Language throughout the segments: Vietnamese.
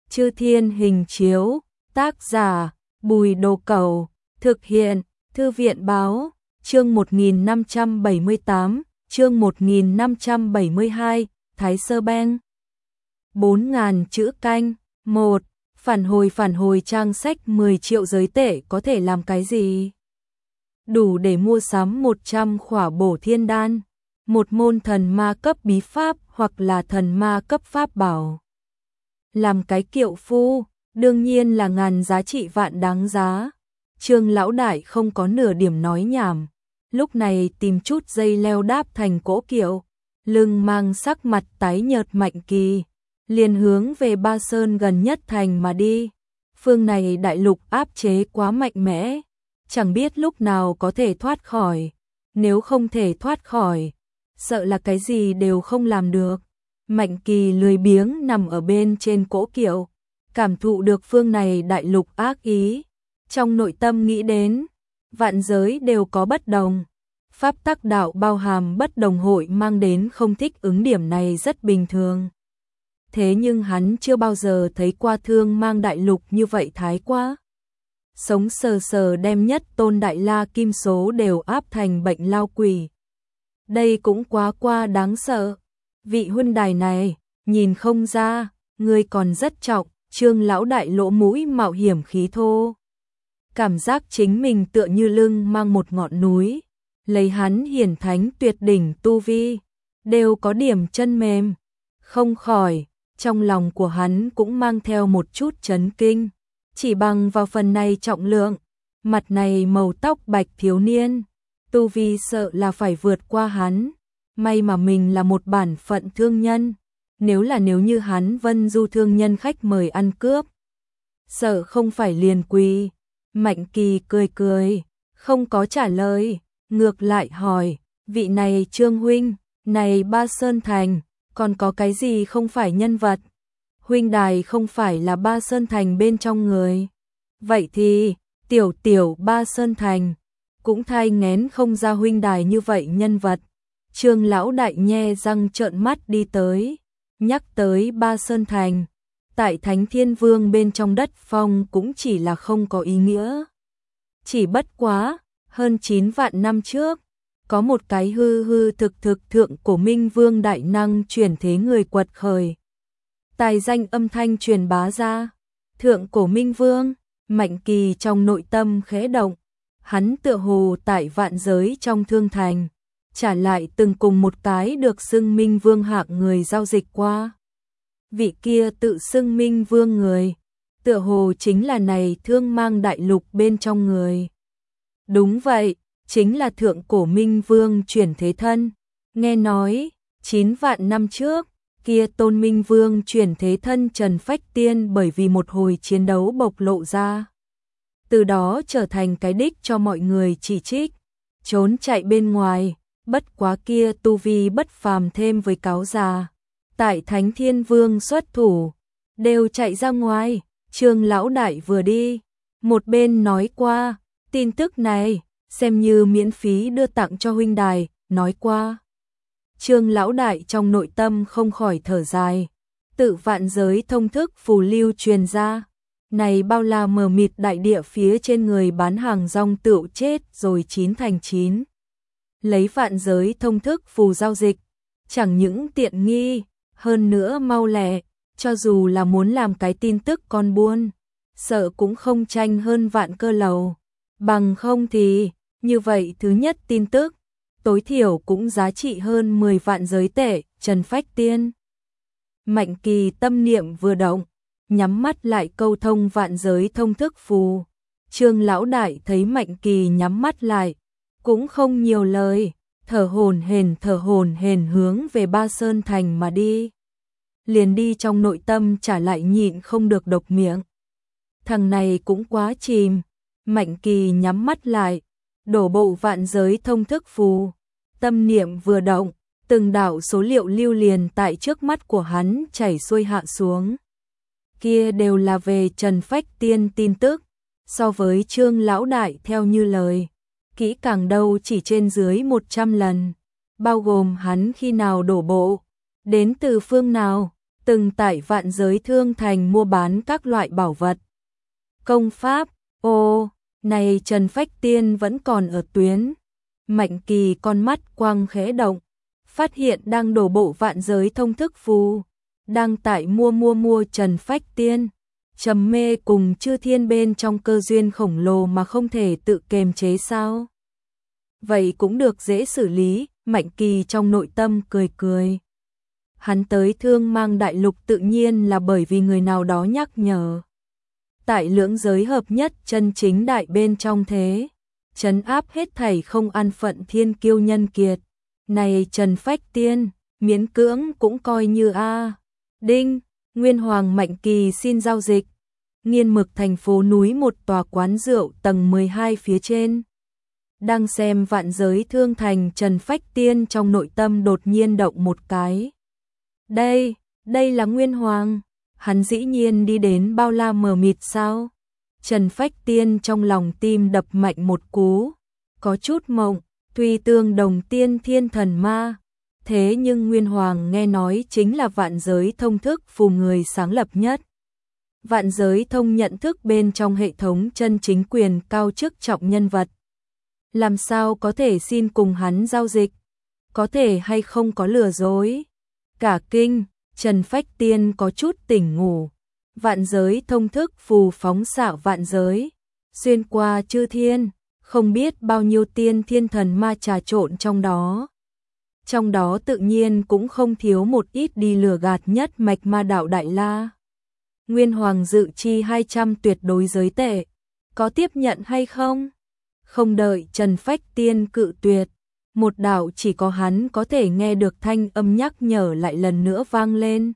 Chư Thiên Hình Chiếu, tác giả Bùi Đồ Cẩu, thực hiện Thư viện Báo, chương 1578, chương 1572, Thái Sơ Beng. 4.000 chữ canh. 1. Phản hồi trang sách 10 triệu giới tệ có thể làm cái gì? Đủ để mua sắm 100 khỏa bổ thiên đan, một môn thần ma cấp bí pháp hoặc là thần ma cấp pháp bảo. Làm cái kiệu phu, đương nhiên là ngàn giá trị vạn đáng giá. Trương lão đại không có nửa điểm nói nhảm, lúc này tìm chút dây leo đáp thành cỗ kiệu, lưng mang sắc mặt tái nhợt Mạnh Kỳ, liền hướng về Ba Sơn gần nhất thành mà đi. Phương này đại lục áp chế quá mạnh mẽ, chẳng biết lúc nào có thể thoát khỏi, nếu không thể thoát khỏi, sợ là cái gì đều không làm được. Mạnh Kỳ lười biếng nằm ở bên trên cỗ kiệu, cảm thụ được phương này đại lục ác ý, trong nội tâm nghĩ đến, vạn giới đều có bất đồng. Pháp tắc đạo bao hàm bất đồng hội mang đến không thích ứng điểm này rất bình thường. Thế nhưng hắn chưa bao giờ thấy qua thương mang đại lục như vậy thái quá. Sống sờ sờ đem nhất tôn đại la kim số đều áp thành bệnh lao quỷ. Đây cũng quá đáng sợ. Vị huynh đài này, nhìn không ra, người còn rất trọng. Trương lão đại lỗ mũi mạo hiểm khí thô. Cảm giác chính mình tựa như lưng mang một ngọn núi, lấy hắn hiển thánh tuyệt đỉnh tu vi, đều có điểm chân mềm. Không khỏi, trong lòng của hắn cũng mang theo một chút chấn kinh, chỉ bằng vào phần này trọng lượng, mặt này màu tóc bạch thiếu niên, tu vi sợ là phải vượt qua hắn. May mà mình là một bản phận thương nhân, nếu như hắn Vân Du thương nhân khách mời ăn cướp, sợ không phải liền quỳ. Mạnh Kỳ cười, không có trả lời, ngược lại hỏi, vị này Trương huynh, này Ba Sơn Thành, còn có cái gì không phải nhân vật? Huynh đài không phải là Ba Sơn Thành bên trong người. Vậy thì, tiểu Ba Sơn Thành, cũng thai nghén không ra huynh đài như vậy nhân vật. Trương lão đại nhe răng trợn mắt đi tới, nhắc tới Ba Sơn Thành, tại Thánh Thiên Vương bên trong đất phong cũng chỉ là không có ý nghĩa. Chỉ bất quá, hơn 9 vạn năm trước, có một cái hư thực thượng cổ Minh Vương đại năng chuyển thế người quật khởi. Tài danh âm thanh truyền bá ra, thượng cổ Minh Vương, Mạnh Kỳ trong nội tâm khẽ động, hắn tựa hồ tại vạn giới trong thương thành, trả lại từng cùng một cái được xưng Minh Vương hạng người giao dịch qua. Vị kia tự xưng Minh Vương người, tựa hồ chính là này thương mang đại lục bên trong người. Đúng vậy, chính là thượng cổ Minh Vương chuyển thế thân. Nghe nói, 9 vạn năm trước, kia tôn Minh Vương chuyển thế thân Trần Phách Tiên bởi vì một hồi chiến đấu bộc lộ ra. Từ đó trở thành cái đích cho mọi người chỉ trích, trốn chạy bên ngoài, bất quá kia tu vi bất phàm thêm với cáo già. Tại Thánh Thiên Vương xuất thủ, đều chạy ra ngoài. Trương lão đại vừa đi, một bên nói qua, tin tức này, xem như miễn phí đưa tặng cho huynh đài, nói qua. Trương lão đại trong nội tâm không khỏi thở dài, tự vạn giới thông thức phù lưu truyền ra, này bao la mờ mịt đại địa phía trên người bán hàng rong tựu chết rồi 9 thành 9. Lấy vạn giới thông thức phù giao dịch, chẳng những tiện nghi, hơn nữa mau lẹ, cho dù là muốn làm cái tin tức con buôn, sợ cũng không tranh hơn Vạn Cơ Lầu. Bằng không thì, như vậy thứ nhất tin tức, tối thiểu cũng giá trị hơn 10 vạn giới tệ. Trần Phách Tiên. Mạnh Kỳ tâm niệm vừa động, nhắm mắt lại câu thông vạn giới thông thức phù. Trương lão đại thấy Mạnh Kỳ nhắm mắt lại, cũng không nhiều lời, thở hổn hển hướng về Ba Sơn Thành mà đi. Liền đi trong nội tâm trả lại nhịn không được độc miệng. Thằng này cũng quá chìm. Mạnh Kỳ nhắm mắt lại, đổ bộ vạn giới thông thức phù, tâm niệm vừa động, từng đạo số liệu lưu liền tại trước mắt của hắn chảy xuôi hạ xuống. Kia đều là về Trần Phách Tiên tin tức, so với Trương lão đại theo như lời, kỹ càng đâu chỉ trên dưới 100 lần, bao gồm hắn khi nào đổ bộ, đến từ phương nào, từng tại Vạn Giới Thương Thành mua bán các loại bảo vật, công pháp. Ô, này Trần Phách Tiên vẫn còn ở tuyến. Mạnh Kỳ con mắt quang khẽ động, phát hiện đang đổ bộ Vạn Giới Thông Thức Phù, đang tại mua Trần Phách Tiên, trầm mê cùng chư thiên bên trong cơ duyên khổng lồ mà không thể tự kiềm chế sao? Vậy cũng được, dễ xử lý. Mạnh Kỳ trong nội tâm cười cười. Hắn tới Thương Mang Đại Lục tự nhiên là bởi vì người nào đó nhắc nhở. Tại lưỡng giới hợp nhất chân chính đại bên trong thế, trấn áp hết thảy không an phận thiên kiêu nhân kiệt. Này Trần Phách Tiên, miễn cưỡng cũng coi như a. Đinh, Nguyên Hoàng Mạnh Kỳ xin giao dịch. Nghiên Mực thành phố núi một tòa quán rượu tầng 12 phía trên. Đang xem Vạn Giới Thương Thành, Trần Phách Tiên trong nội tâm đột nhiên động một cái. Đây là Nguyên Hoàng, hắn dĩ nhiên đi đến bao la mờ mịt sao? Trần Phách Tiên trong lòng tim đập mạnh một cú, có chút mộng, tuy tương đồng tiên thiên thần ma, thế nhưng Nguyên Hoàng nghe nói chính là Vạn Giới Thông Thức Phù người sáng lập nhất. Vạn Giới Thông nhận thức bên trong hệ thống chân chính quyền cao chức trọng nhân vật. Làm sao có thể xin cùng hắn giao dịch? Có thể hay không có lừa dối? Cả kinh, Trần Phách Tiên có chút tỉnh ngủ. Vạn Giới Thông Thức Phù phóng xạ vạn giới, xuyên qua chư thiên, không biết bao nhiêu tiên thiên thần ma trà trộn trong đó. Trong đó tự nhiên cũng không thiếu một ít đi lừa gạt nhất mạch ma đạo Đại La. Nguyên Hoàng dự chi 200 tuyệt đối giới tệ, có tiếp nhận hay không? Không đợi Trần Phách Tiên cự tuyệt, một đạo chỉ có hắn có thể nghe được thanh âm nhắc nhở lại lần nữa vang lên.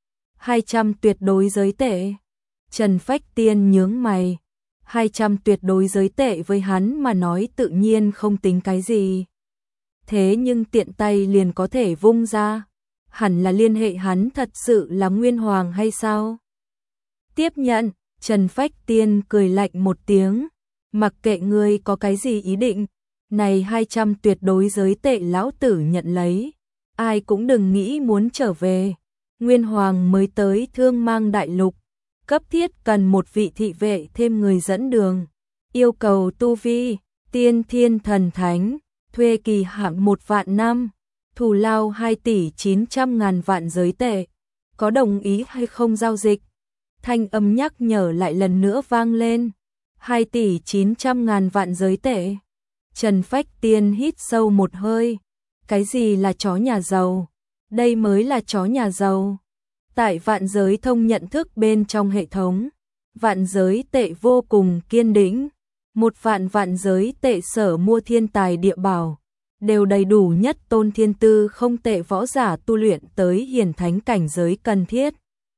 200 tuyệt đối giới tệ. Trần Phách Tiên nhướng mày. 200 tuyệt đối giới tệ với hắn mà nói tự nhiên không tính cái gì. Thế nhưng tiện tay liền có thể vung ra. Hẳn là liên hệ hắn thật sự là Nguyên Hoàng hay sao? Tiếp nhận, Trần Phách Tiên cười lạnh một tiếng. Mặc kệ ngươi có cái gì ý định, này 200 tuyệt đối giới tệ lão tử nhận lấy. Ai cũng đừng nghĩ muốn trở về. Nguyên Hoàng mới tới Thương Mang Đại Lục, cấp thiết cần một vị thị vệ thêm người dẫn đường. Yêu cầu tu vi, tiên thiên thần thánh, thuê kỳ hạn 1 vạn năm, thù lao 2 tỷ 900 ngàn vạn giới tệ. Có đồng ý hay không giao dịch? Thanh âm nhắc nhở lại lần nữa vang lên. 2 tỷ 900 ngàn vạn giới tệ. Trần Phách Tiên hít sâu một hơi. Cái gì là chó nhà giàu? Đây mới là chó nhà giàu. Tại Vạn Giới Thông nhận thức bên trong hệ thống, vạn giới tệ vô cùng kiên định. 1 vạn vạn giới tệ sở mua thiên tài địa bảo, đều đầy đủ nhất tôn thiên tư không tệ võ giả tu luyện tới hiển thánh cảnh giới cần thiết.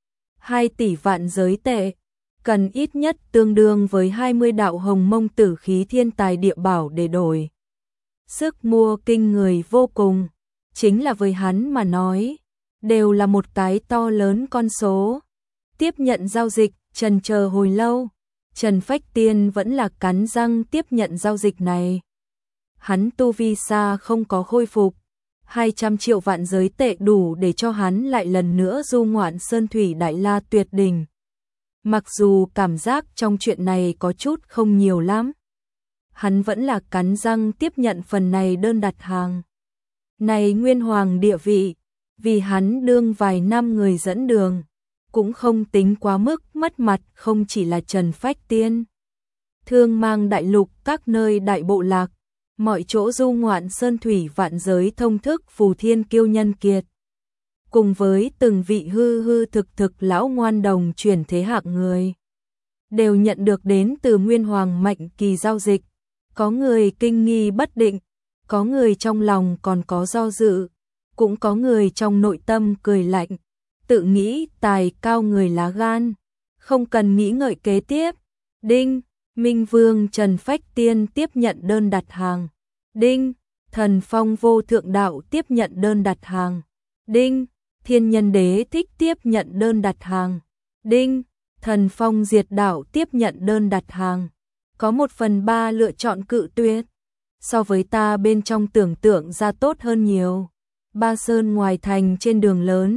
2 tỷ vạn giới tệ, cần ít nhất tương đương với 20 đạo hồng mông tử khí thiên tài địa bảo để đổi. Sức mua kinh người vô cùng, chính là với hắn mà nói, đều là một cái to lớn con số. Tiếp nhận giao dịch, trần chờ hồi lâu, Trần Phách Tiên vẫn là cắn răng tiếp nhận giao dịch này. Hắn tu vi xa không có khôi phục, 200 triệu vạn giới tệ đủ để cho hắn lại lần nữa du ngoạn sơn thủy Đại La tuyệt đỉnh. Mặc dù cảm giác trong chuyện này có chút không nhiều lắm, hắn vẫn là cắn răng tiếp nhận phần này đơn đặt hàng. Này Nguyên Hoàng địa vị, vì hắn đương vài năm người dẫn đường, cũng không tính quá mức mất mặt. Không chỉ là Trần Phách Tiên, Thương Mang Đại Lục các nơi đại bộ lạc, mọi chỗ du ngoạn sơn thủy vạn giới thông thức phù thiên kiêu nhân kiệt, cùng với từng vị hư hư thực thực lão ngoan đồng chuyển thế hạng người, đều nhận được đến từ Nguyên Hoàng Mạnh Kỳ giao dịch. Có người kinh nghi bất định, có người trong lòng còn có do dự, cũng có người trong nội tâm cười lạnh, tự nghĩ tài cao người lá gan, không cần nghĩ ngợi kế tiếp. Đinh, Minh Vương Trần Phách Tiên tiếp nhận đơn đặt hàng. Đinh, Thần Phong Vô Thượng Đạo tiếp nhận đơn đặt hàng. Đinh, Thiên Nhân Đế Thích tiếp nhận đơn đặt hàng. Đinh, Thần Phong Diệt Đạo tiếp nhận đơn đặt hàng. Có 1/3 lựa chọn cự tuyệt. So với ta bên trong tưởng tượng ra tốt hơn nhiều. Ba Sơn ngoài thành trên đường lớn,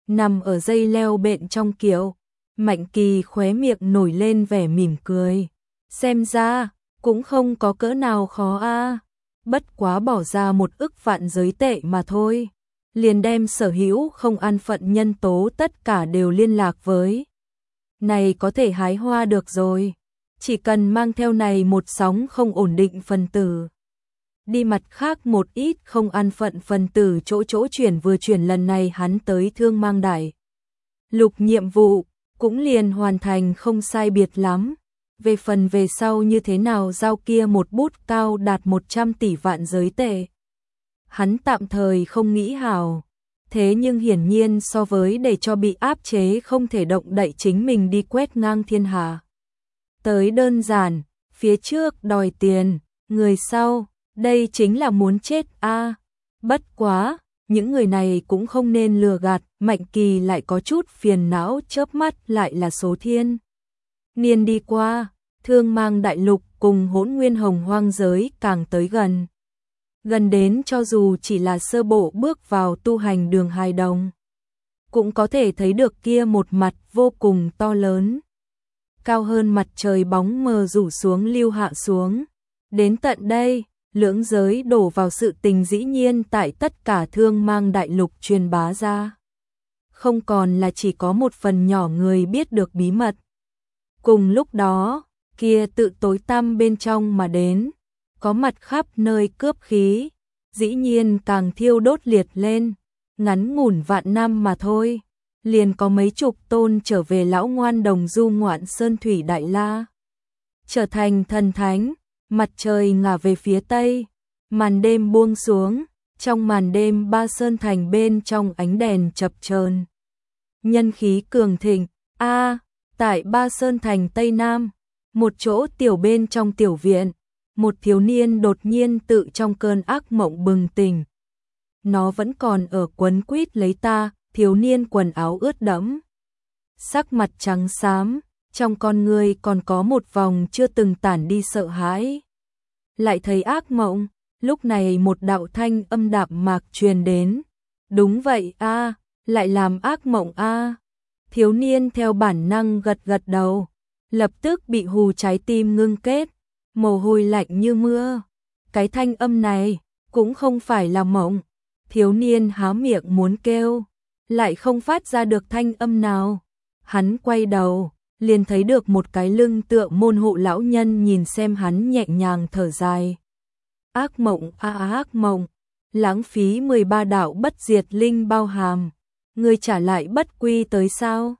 nằm ở dây leo bện trong kiệu. Mạnh Kỳ khóe miệng nổi lên vẻ mỉm cười. Xem ra, cũng không có cỡ nào khó a. Bất quá bỏ ra 1 ức vạn giới tệ mà thôi. Liền đem sở hữu không an phận nhân tố tất cả đều liên lạc với. Này có thể hái hoa được rồi. Chỉ cần mang theo này một sóng không ổn định phân tử. Đi mặt khác một ít không an phận phân tử chỗ chuyển vừa chuyển lần này hắn tới Thương Mang Đại Lục nhiệm vụ, cũng liền hoàn thành không sai biệt lắm. Về phần về sau như thế nào giao kia một bút cao đạt 100 tỷ vạn giới tệ. Hắn tạm thời không nghĩ hào. Thế nhưng hiển nhiên so với để cho bị áp chế không thể động đậy chính mình đi quét ngang thiên hạ. Tới đơn giản, phía trước đòi tiền, người sau, đây chính là muốn chết a. Bất quá, những người này cũng không nên lừa gạt, Mạnh Kỳ lại có chút phiền não chớp mắt lại là số thiên. Niên đi qua, Thương Mang Đại Lục cùng Hỗn Nguyên Hồng Hoang giới càng tới gần. Gần đến cho dù chỉ là sơ bộ bước vào tu hành đường hài đồng. Cũng có thể thấy được kia một mặt vô cùng to lớn. Cao hơn mặt trời bóng mờ rủ xuống lưu hạ xuống. Đến tận đây, lưỡng giới đổ vào sự tình dĩ nhiên tại tất cả Thương Mang Đại Lục truyền bá ra. Không còn là chỉ có một phần nhỏ người biết được bí mật. Cùng lúc đó, kia tự tối tăm bên trong mà đến, có mặt khắp nơi cướp khí, dĩ nhiên càng thiêu đốt liệt lên, ngắn ngủn vạn năm mà thôi, liền có mấy chục tôn trở về lão ngoan đồng du ngoạn sơn thủy đại la. Trở thành thần thánh, mặt trời ngả về phía tây, màn đêm buông xuống, trong màn đêm Ba Sơn Thành bên trong ánh đèn chập chờn. Nhân khí cường thịnh, tại Ba Sơn Thành Tây Nam, một chỗ tiểu bên trong tiểu viện, một thiếu niên đột nhiên tự trong cơn ác mộng bừng tỉnh. Nó vẫn còn ở quấn quýt lấy ta, thiếu niên quần áo ướt đẫm, sắc mặt trắng xám, trong con người còn có một vòng chưa từng tản đi sợ hãi. Lại thấy ác mộng, lúc này một đạo thanh âm đạm mạc truyền đến. Đúng vậy a, lại làm ác mộng a. Thiếu niên theo bản năng gật gật đầu, lập tức bị hù trái tim ngưng kết, mồ hôi lạnh như mưa. Cái thanh âm này cũng không phải là mộng. Thiếu niên há miệng muốn kêu, lại không phát ra được thanh âm nào. Hắn quay đầu, liền thấy được một cái lưng tựa môn hộ lão nhân nhìn xem hắn nhẹ nhàng thở dài. Ác mộng ác mộng, lãng phí 13 đạo bất diệt linh bao hàm, ngươi trả lại bất quy tới sao?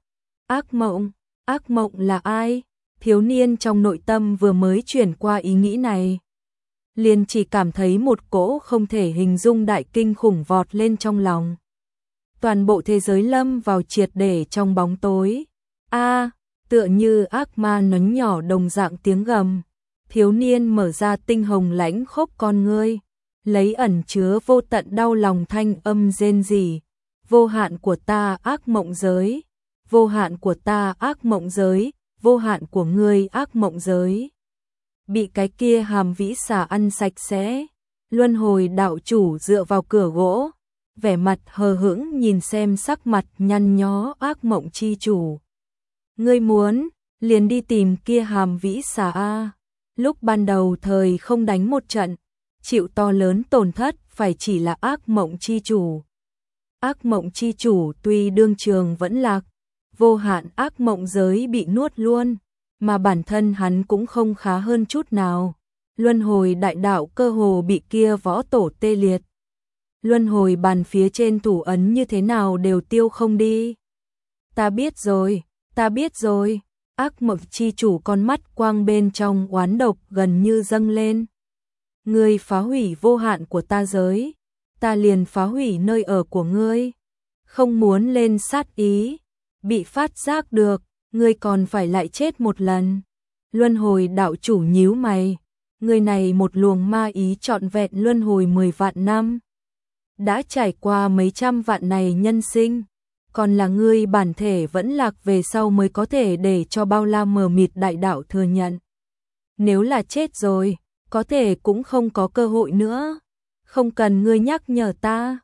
Ác mộng là ai? Thiếu niên trong nội tâm vừa mới chuyển qua ý nghĩ này, liền chỉ cảm thấy một cỗ không thể hình dung đại kinh khủng vọt lên trong lòng. Toàn bộ thế giới lâm vào triệt để trong bóng tối. Tựa như ác ma nấng nhỏ đồng dạng tiếng gầm. Thiếu niên mở ra tinh hồng lãnh khốc con ngươi, lấy ẩn chứa vô tận đau lòng thanh âm rên rỉ. Vô hạn của ta ác mộng giới, vô hạn của ta ác mộng giới, vô hạn của ngươi ác mộng giới. Bị cái kia hàm vĩ xà ăn sạch sẽ. Luân hồi đạo chủ dựa vào cửa gỗ, vẻ mặt hờ hững nhìn xem sắc mặt nhăn nhó ác mộng chi chủ. Ngươi muốn, liền đi tìm kia hàm vĩ xà a. Lúc ban đầu thời không đánh một trận, chịu to lớn tổn thất phải chỉ là ác mộng chi chủ. Ác mộng chi chủ tuy đương trường vẫn lạc, vô hạn ác mộng giới bị nuốt luôn, mà bản thân hắn cũng không khá hơn chút nào. Luân hồi đại đạo cơ hồ bị kia võ tổ tê liệt. Luân hồi bàn phía trên thủ ấn như thế nào đều tiêu không đi. Ta biết rồi, ác mộng chi chủ con mắt quang bên trong oán độc gần như dâng lên. Ngươi phá hủy vô hạn của ta giới, ta liền phá hủy nơi ở của ngươi. Không muốn lên sát ý, bị phát giác được, ngươi còn phải lại chết một lần. Luân hồi đạo chủ nhíu mày, người này một luồng ma ý trọn vẹn luân hồi 10 vạn năm. Đã trải qua mấy trăm vạn này nhân sinh, còn là ngươi bản thể vẫn lạc về sau mới có thể để cho bao la mờ mịt đại đạo thừa nhận. Nếu là chết rồi, có thể cũng không có cơ hội nữa. Không cần ngươi nhắc nhở ta.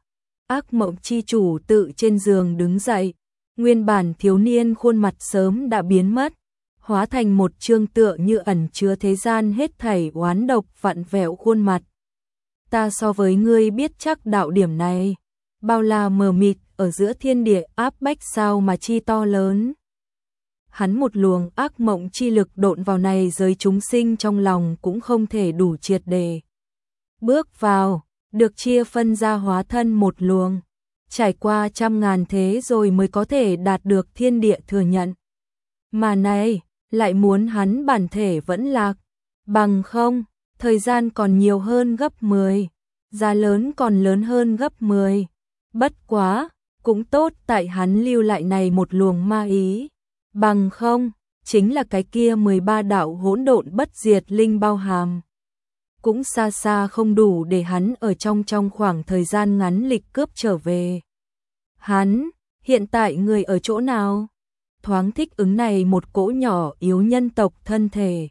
Ác mộng chi chủ tự trên giường đứng dậy, nguyên bản thiếu niên khuôn mặt sớm đã biến mất, hóa thành một trương tựa như ẩn chứa thế gian hết thảy oán độc vặn vẹo khuôn mặt. Ta so với ngươi biết chắc đạo điểm này, bao la mờ mịt ở giữa thiên địa áp bách sao mà chi to lớn. Hắn một luồng ác mộng chi lực độn vào này giới chúng sinh trong lòng cũng không thể đủ triệt để. Bước vào, được chia phân ra hóa thân một luồng, trải qua trăm ngàn thế rồi mới có thể đạt được thiên địa thừa nhận. Mà này, lại muốn hắn bản thể vẫn lạc, bằng không, thời gian còn nhiều hơn gấp 10, giá lớn còn lớn hơn gấp 10. Bất quá, cũng tốt tại hắn lưu lại này một luồng ma ý, bằng không, chính là cái kia 13 đạo hỗn độn bất diệt linh bao hàm. Cũng xa xa không đủ để hắn ở trong khoảng thời gian ngắn lịch cướp trở về. Hắn, hiện tại người ở chỗ nào? Thoáng thích ứng này một cỗ nhỏ yếu nhân tộc thân thể.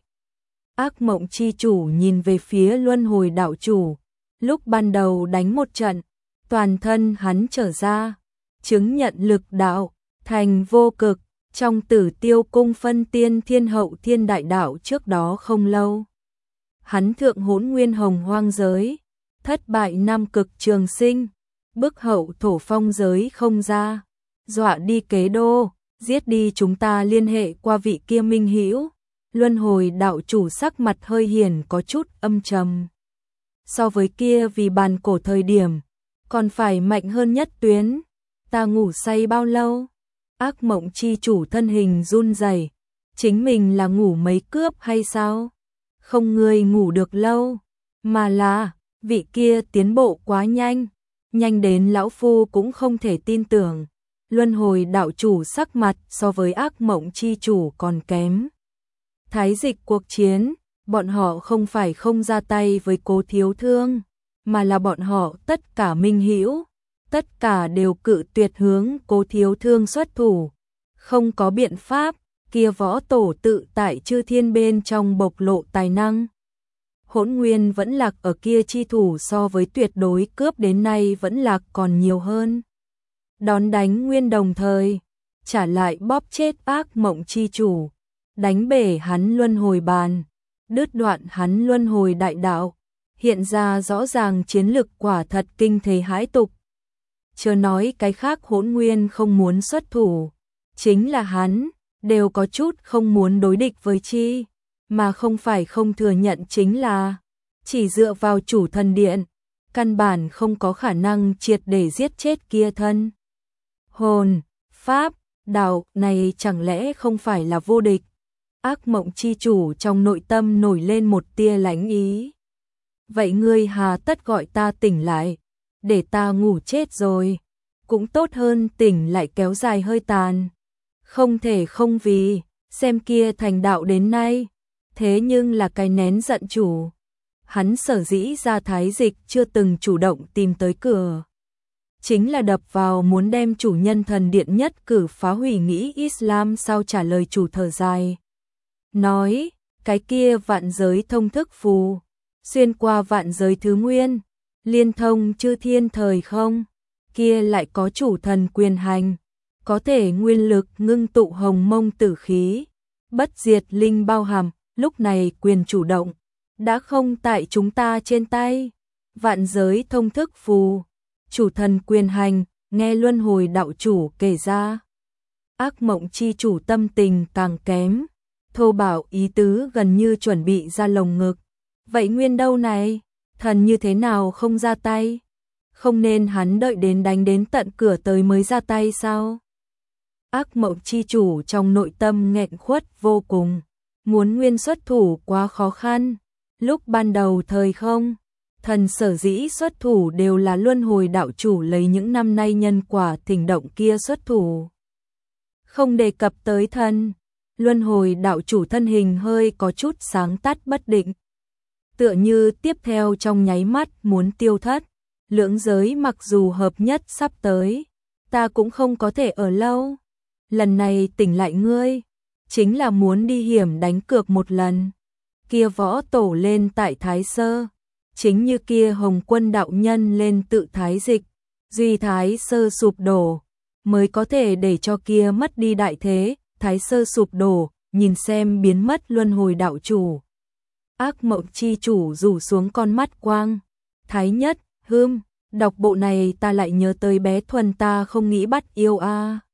Ác mộng chi chủ nhìn về phía luân hồi đạo chủ, lúc ban đầu đánh một trận, toàn thân hắn trở ra, chứng nhận lực đạo, thành vô cực, trong Tử Tiêu cung phân tiên thiên hậu thiên đại đạo trước đó không lâu. Hắn thượng hỗn nguyên hồng hoang giới, thất bại nam cực trường sinh, bức hậu thổ phong giới không ra, dọa đi kế đô, giết đi chúng ta liên hệ qua vị kia minh hữu. Luân hồi đạo chủ sắc mặt hơi hiền có chút âm trầm. So với kia vì bàn cổ thời điểm, còn phải mạnh hơn nhất tuyến. Ta ngủ say bao lâu? Ác mộng chi chủ thân hình run rẩy, chính mình là ngủ mấy cướp hay sao? Không người ngủ được lâu, mà là vị kia tiến bộ quá nhanh, nhanh đến lão phu cũng không thể tin tưởng. Luân hồi đạo chủ sắc mặt so với ác mộng chi chủ còn kém. Thái dịch cuộc chiến, bọn họ không phải không ra tay với Cố Thiếu Thương, mà là bọn họ tất cả minh hữu, tất cả đều cự tuyệt hướng Cố Thiếu Thương xuất thủ. Không có biện pháp, kia võ tổ tự tại chư thiên bên trong bộc lộ tài năng. Hỗn nguyên vẫn lạc ở kia chi thủ so với tuyệt đối cướp đến nay vẫn lạc còn nhiều hơn. Đón đánh nguyên đồng thời, trả lại bóp chết ác mộng chi chủ, đánh bể hắn luân hồi bàn, đứt đoạn hắn luân hồi đại đạo, hiện ra rõ ràng chiến lực quả thật kinh thế hãi tục. Chớ nói cái khác hỗn nguyên không muốn xuất thủ, chính là hắn, đều có chút không muốn đối địch với chi, mà không phải không thừa nhận chính là, chỉ dựa vào chủ thần điện, căn bản không có khả năng triệt để giết chết kia thân. Hồn, pháp, đạo này chẳng lẽ không phải là vô địch? Ác mộng chi chủ trong nội tâm nổi lên một tia lánh ý. Vậy ngươi hà tất gọi ta tỉnh lại, để ta ngủ chết rồi, cũng tốt hơn tỉnh lại kéo dài hơi tàn. Không thể không vì, xem kia thành đạo đến nay, thế nhưng là cái nén giận chủ. Hắn sở dĩ ra thái dịch chưa từng chủ động tìm tới cửa. Chính là đập vào muốn đem chủ nhân thần điện nhất cử phá hủy nghĩ Islam sao trả lời chủ thở dài. Nói, cái kia vạn giới thông thức phù, xuyên qua vạn giới thứ nguyên, liên thông chư thiên thời không, kia lại có chủ thần quyền hành, có thể nguyên lực ngưng tụ hồng mông tử khí, bất diệt linh bao hàm, lúc này quyền chủ động, đã không tại chúng ta trên tay. Vạn giới thông thức phù, chủ thần quyền hành, nghe luân hồi đạo chủ kể ra. Ác mộng chi chủ tâm tình càng kém, thô bạo ý tứ gần như chuẩn bị ra lồng ngực. Vậy nguyên đâu này, thần như thế nào không ra tay? Không nên hắn đợi đến đánh đến tận cửa tới mới ra tay sao? Ác mộng chi chủ trong nội tâm nghẹn khuất vô cùng, muốn nguyên xuất thủ quá khó khăn. Lúc ban đầu thời không, thần sở dĩ xuất thủ đều là luân hồi đạo chủ lấy những năm nay nhân quả thỉnh động kia xuất thủ. Không đề cập tới thần, luân hồi đạo chủ thân hình hơi có chút sáng tắt bất định. Tựa như tiếp theo trong nháy mắt muốn tiêu thất, lưỡng giới mặc dù hợp nhất sắp tới, ta cũng không có thể ở lâu. Lần này tỉnh lại ngươi, chính là muốn đi hiểm đánh cược một lần. Kia võ tổ lên tại Thái Sơ, chính như kia Hồng Quân đạo nhân lên tự Thái Dịch, Duy Thái Sơ sụp đổ, mới có thể để cho kia mất đi đại thế, Thái Sơ sụp đổ, nhìn xem biến mất luân hồi đạo chủ. Ác mộng chi chủ rủ xuống con mắt quang. Thái nhất, đọc bộ này ta lại nhớ tới bé Thuần ta không nghĩ bắt yêu a.